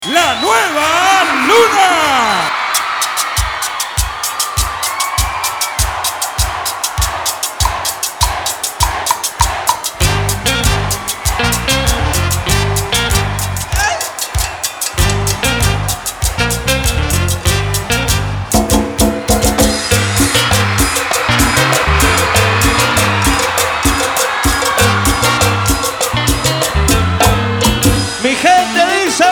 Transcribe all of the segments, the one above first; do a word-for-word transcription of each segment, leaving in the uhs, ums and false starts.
La Nueva Luna. Mi gente dice.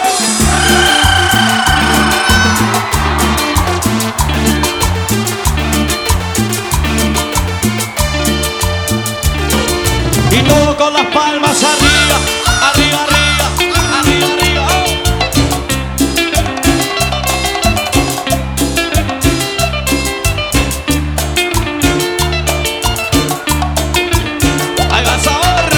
Y todo con las palmas arriba, arriba, arriba, arriba, arriba. Ahí va sabor.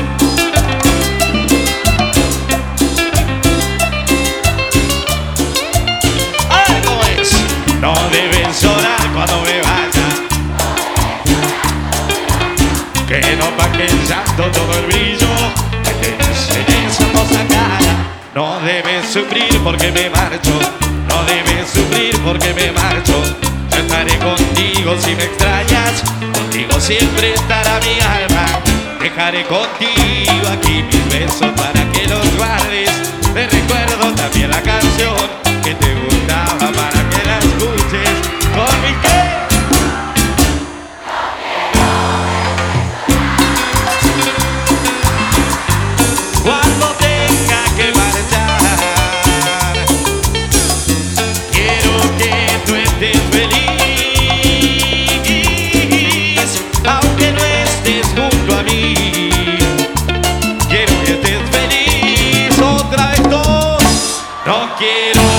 Ay, ¿cómo es? No debes llorar cuando me vaya, que no pague el llanto todo el brillo que te enseñé esa hermosa cara. No debes sufrir porque me marcho, no debes sufrir porque me marcho. Yo estaré contigo si me extrañas, contigo siempre estará mi alma. Dejaré contigo aquí mis besos para que los guardes. Te recuerdo también la canción que te gustaba para que la escuches con mi que. Cuando tenga que marchar, quiero que tú estés feliz, aunque no estés junto a mí. Quiero que estés feliz otra vez, dos. No quiero